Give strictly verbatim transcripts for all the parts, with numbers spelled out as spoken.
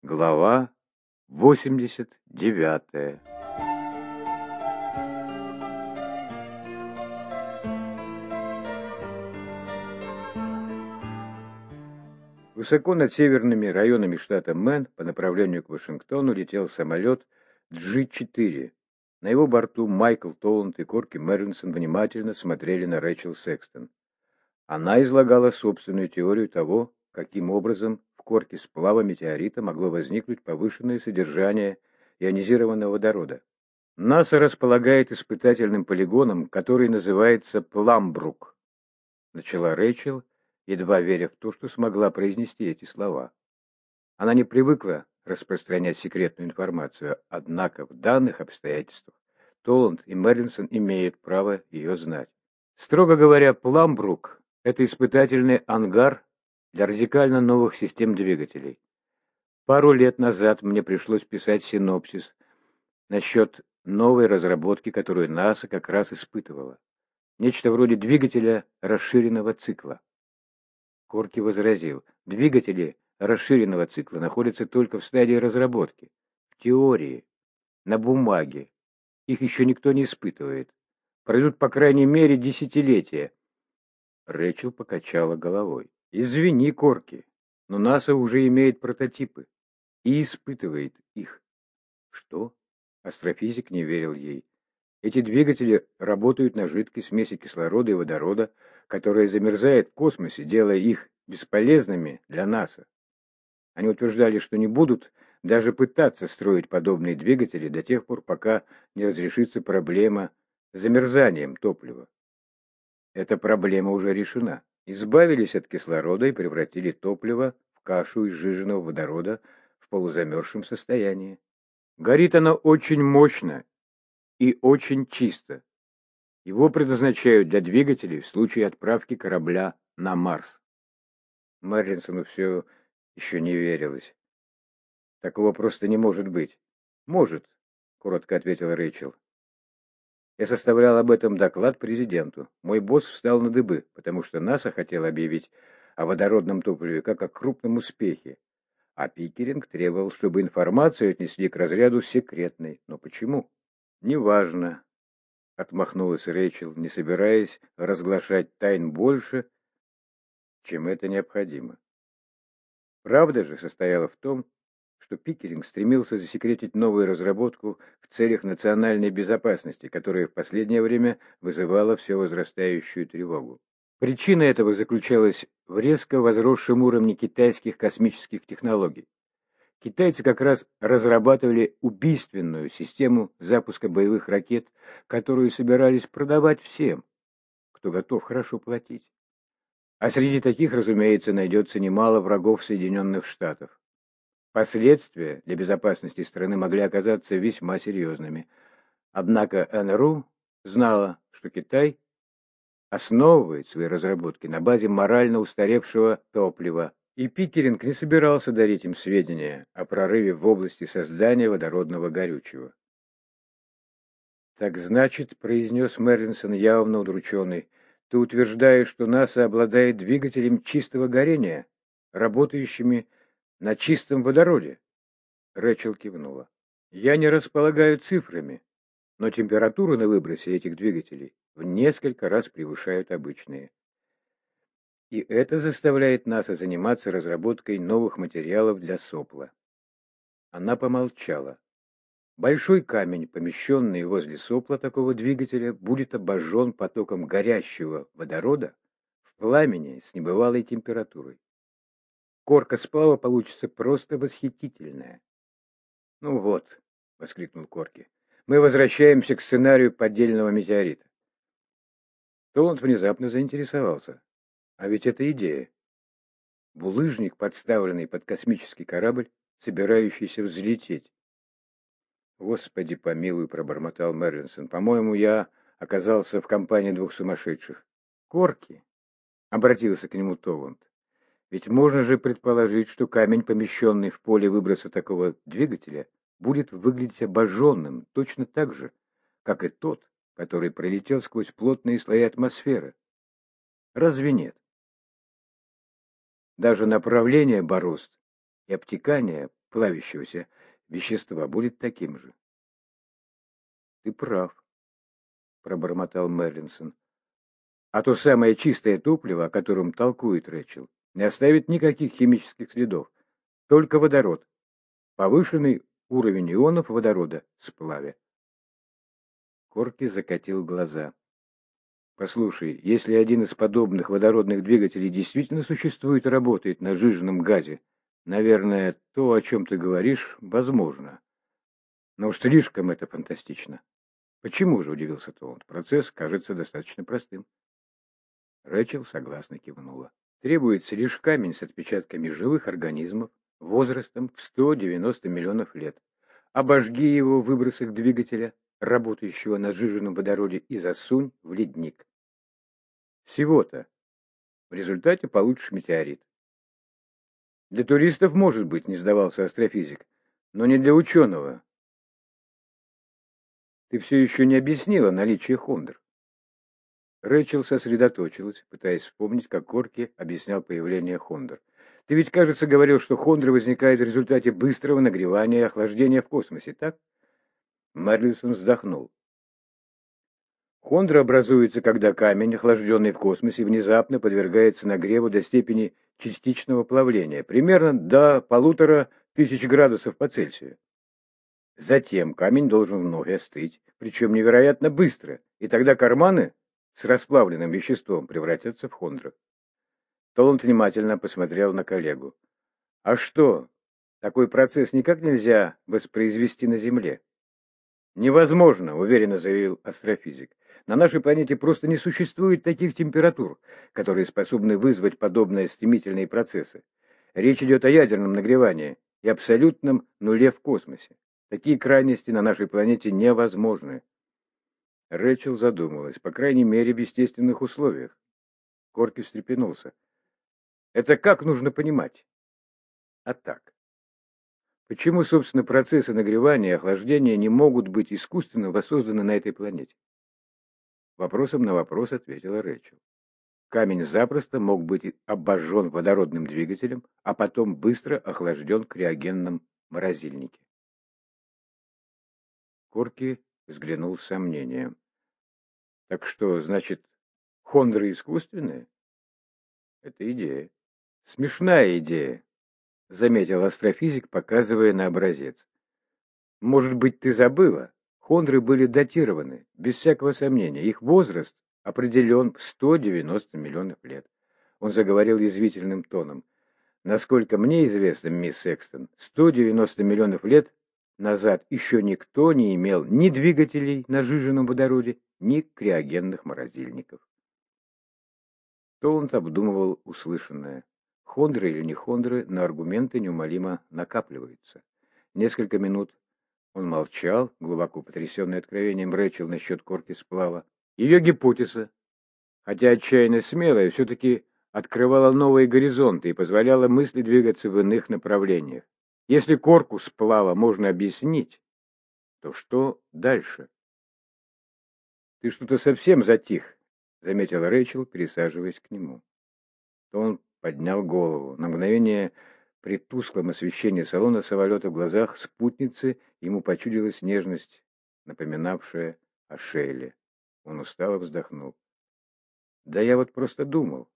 Глава восемьдесят девятая. Высоко над северными районами штата Мэн по направлению к Вашингтону летел самолет джи четыре. На его борту Майкл Толланд и Корки Мерлинсон внимательно смотрели на Рэйчел Секстон. Она излагала собственную теорию того, каким образом в корке сплава метеорита могло возникнуть повышенное содержание ионизированного водорода. НАСА располагает испытательным полигоном, который называется Пламбрук, начала Рэйчел, едва веря в то, что смогла произнести эти слова. Она не привыкла распространять секретную информацию, однако в данных обстоятельствах Толланд и Мерлинсон имеют право ее знать. Строго говоря, Пламбрук – это испытательный ангар для радикально новых систем двигателей. Пару лет назад мне пришлось писать синопсис насчет новой разработки, которую НАСА как раз испытывала. Нечто вроде двигателя расширенного цикла. Корки возразил, двигатели расширенного цикла находятся только в стадии разработки, в теории, на бумаге. Их еще никто не испытывает. Пройдут по крайней мере десятилетия. Рэйчел покачала головой. Извини, Корки, но НАСА уже имеет прототипы и испытывает их. Что? Астрофизик не верил ей. Эти двигатели работают на жидкой смеси кислорода и водорода, которая замерзает в космосе, делая их бесполезными для НАСА. Они утверждали, что не будут даже пытаться строить подобные двигатели до тех пор, пока не разрешится проблема с замерзанием топлива. Эта проблема уже решена. Избавились от кислорода и превратили топливо в кашу из сжиженного водорода в полузамерзшем состоянии. Горит оно очень мощно и очень чисто. Его предназначают для двигателей в случае отправки корабля на Марс. Мерлинсону все еще не верилось. Такого просто не может быть. Может, коротко ответила Рэйчел. Я составлял об этом доклад президенту. Мой босс встал на дыбы, потому что НАСА хотел объявить о водородном топливе как о крупном успехе. А Пикеринг требовал, чтобы информацию отнесли к разряду секретной. Но почему? Неважно, отмахнулась Рэйчел, не собираясь разглашать тайн больше, чем это необходимо. Правда же состояла в том, что Пикеринг стремился засекретить новую разработку в целях национальной безопасности, которая в последнее время вызывала все возрастающую тревогу. Причина этого заключалась в резко возросшем уровне китайских космических технологий. Китайцы как раз разрабатывали убийственную систему запуска боевых ракет, которую собирались продавать всем, кто готов хорошо платить. А среди таких, разумеется, найдется немало врагов Соединенных Штатов. Последствия для безопасности страны могли оказаться весьма серьезными. Однако эн эр у знала, что Китай основывает свои разработки на базе морально устаревшего топлива, и Пикеринг не собирался дарить им сведения о прорыве в области создания водородного горючего. «Так значит, — произнес Мерлинсон, явно удрученный, — ты утверждаешь, что НАСА обладает двигателем чистого горения, работающими на чистом водороде?» Рэйчел кивнула. «Я не располагаю цифрами, но температуры на выбросе этих двигателей в несколько раз превышают обычные. И это заставляет НАСА заниматься разработкой новых материалов для сопла». Она помолчала. Большой камень, помещенный возле сопла такого двигателя, будет обожжен потоком горящего водорода в пламени с небывалой температурой. Корка сплава получится просто восхитительная. «Ну вот», — воскликнул Корки, — «мы возвращаемся к сценарию поддельного метеорита». Толланд внезапно заинтересовался. А ведь это идея. Булыжник, подставленный под космический корабль, собирающийся взлететь. «Господи помилуй», — пробормотал Мерлинсон, — «по-моему, я оказался в компании двух сумасшедших». «Корки», — обратился к нему Толланд, — «ведь можно же предположить, что камень, помещенный в поле выброса такого двигателя, будет выглядеть обожженным точно так же, как и тот, который пролетел сквозь плотные слои атмосферы. Разве нет? Даже направление борозд и обтекание плавящегося вещества будет таким же. Ты прав, пробормотал Мерлинсон. А то самое чистое топливо, о котором толкует Рэчел, не оставит никаких химических следов, только водород, повышенный уровень ионов водорода в сплаве. Корки закатил глаза. Послушай, если один из подобных водородных двигателей действительно существует и работает на сжиженном газе, наверное, то, о чем ты говоришь, возможно. Но уж слишком это фантастично. Почему же, удивился Толланд, процесс кажется достаточно простым. Рэчел согласно кивнула. Требуется лишь камень с отпечатками живых организмов возрастом в сто девяносто миллионов лет. Обожги его в выбросах двигателя, работающего на сжиженном водороде, и засунь в ледник. Всего-то. В результате получишь метеорит. Для туристов, может быть, не сдавался астрофизик, но не для ученого. Ты все еще не объяснила наличие хондр. Рэчел сосредоточилась, пытаясь вспомнить, как Корки объяснял появление хондр. Ты ведь, кажется, говорил, что хондры возникают в результате быстрого нагревания и охлаждения в космосе, так? Мерлисон вздохнул. Хондра образуется, когда камень, охлажденный в космосе, внезапно подвергается нагреву до степени частичного плавления, примерно до полутора тысяч градусов по Цельсию. Затем камень должен вновь остыть, причем невероятно быстро, и тогда карманы с расплавленным веществом превратятся в хондры. Толланд внимательно посмотрел на коллегу. А что, такой процесс никак нельзя воспроизвести на Земле? Невозможно, уверенно заявил астрофизик. На нашей планете просто не существует таких температур, которые способны вызвать подобные стремительные процессы. Речь идет о ядерном нагревании и абсолютном нуле в космосе. Такие крайности на нашей планете невозможны. Рэчел задумалась, по крайней мере, в естественных условиях. Корки встрепенулся. Это как нужно понимать? А так. Почему, собственно, процессы нагревания и охлаждения не могут быть искусственно воссозданы на этой планете? Вопросом на вопрос ответила Рэчел. Камень запросто мог быть обожжен водородным двигателем, а потом быстро охлажден в криогенном морозильнике. Корки взглянул с сомнением. Так что, значит, хондры искусственные? Это идея. Смешная идея, заметил астрофизик, показывая на образец. Может быть, ты забыла? Хондры были датированы, без всякого сомнения. Их возраст определен в сто девяносто миллионов лет. Он заговорил язвительным тоном. Насколько мне известно, мисс Секстон, сто девяносто миллионов лет назад еще никто не имел ни двигателей на сжиженном водороде, ни криогенных морозильников. Толланд обдумывал услышанное. Хондры или не хондры, но аргументы неумолимо накапливаются. Несколько минут он молчал, глубоко потрясенный откровением Рэчел насчет корки сплава. Ее гипотеза, хотя отчаянно смелая, все-таки открывала новые горизонты и позволяла мысли двигаться в иных направлениях. Если корку сплава можно объяснить, то что дальше? «Ты что-то совсем затих», — заметила Рэчел, пересаживаясь к нему. То он поднял голову. На мгновение при тусклом освещении салона самолета в глазах спутницы ему почудилась нежность, напоминавшая о Шейле. Он устало вздохнул. «Да я вот просто думал».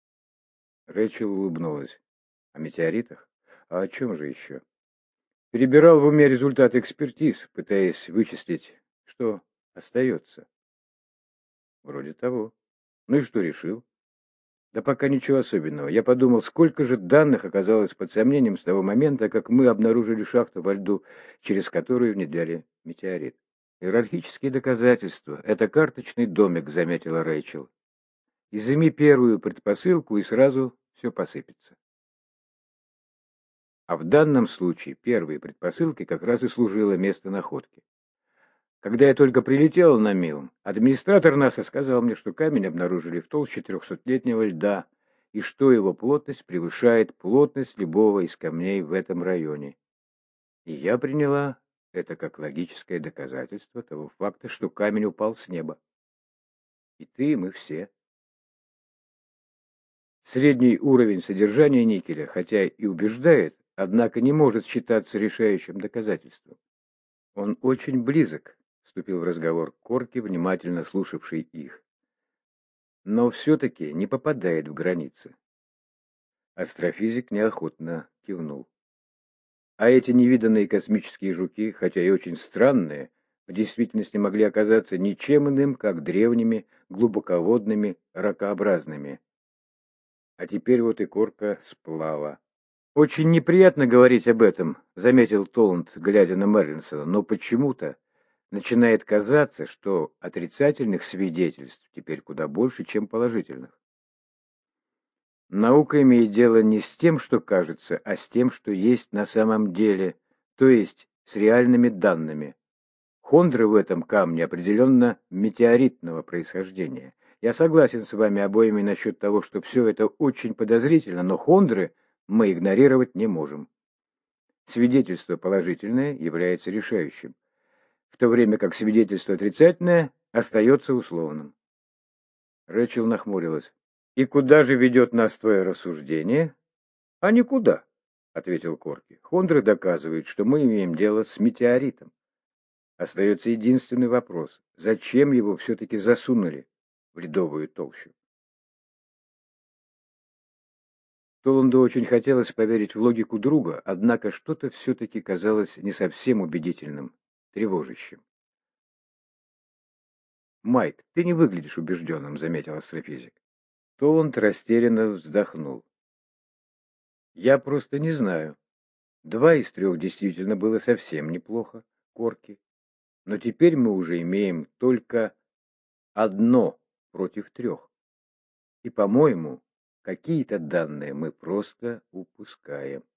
Рэчел улыбнулась. «О метеоритах? А о чем же еще?» Перебирал в уме результаты экспертиз, пытаясь вычислить, что остается. Вроде того. Ну и что решил? Да пока ничего особенного. Я подумал, сколько же данных оказалось под сомнением с того момента, как мы обнаружили шахту во льду, через которую внедряли метеорит. Иерархические доказательства. Это карточный домик, заметила Рэйчел. Изыми первую предпосылку, и сразу все посыпется. А в данном случае первой предпосылкой как раз и служило место находки. Когда я только прилетел на Милн, администратор НАСА сказал мне, что камень обнаружили в толще трехсотлетнего льда, и что его плотность превышает плотность любого из камней в этом районе. И я приняла это как логическое доказательство того факта, что камень упал с неба. И ты, и мы все. Средний уровень содержания никеля, хотя и убеждает, однако не может считаться решающим доказательством. Он очень близок, вступил в разговор Корки, внимательно слушавший их, но все-таки не попадает в границы. Астрофизик неохотно кивнул. А эти невиданные космические жуки, хотя и очень странные, в действительности могли оказаться ничем иным, как древними, глубоководными, ракообразными. А теперь вот и корка сплава. «Очень неприятно говорить об этом», — заметил Толланд, глядя на Мерлинсона, «но почему-то начинает казаться, что отрицательных свидетельств теперь куда больше, чем положительных. Наука имеет дело не с тем, что кажется, а с тем, что есть на самом деле, то есть с реальными данными. Хондры в этом камне определенно метеоритного происхождения. Я согласен с вами обоими насчет того, что все это очень подозрительно, но хондры мы игнорировать не можем. Свидетельство положительное является решающим, в то время как свидетельство отрицательное остается условным. Рэчел нахмурилась. «И куда же ведет нас твое рассуждение?» «А никуда», — ответил Корки. «Хондры доказывают, что мы имеем дело с метеоритом. Остается единственный вопрос. Зачем его все-таки засунули в ледовую толщу?» Толанду очень хотелось поверить в логику друга, однако что-то все-таки казалось не совсем убедительным, тревожащим. «Майк, ты не выглядишь убежденным», — заметил астрофизик. Толанд растерянно вздохнул. «Я просто не знаю. Два из трех действительно было совсем неплохо, Корки. Но теперь мы уже имеем только одно против трех. И, по-моему, какие-то данные мы просто упускаем».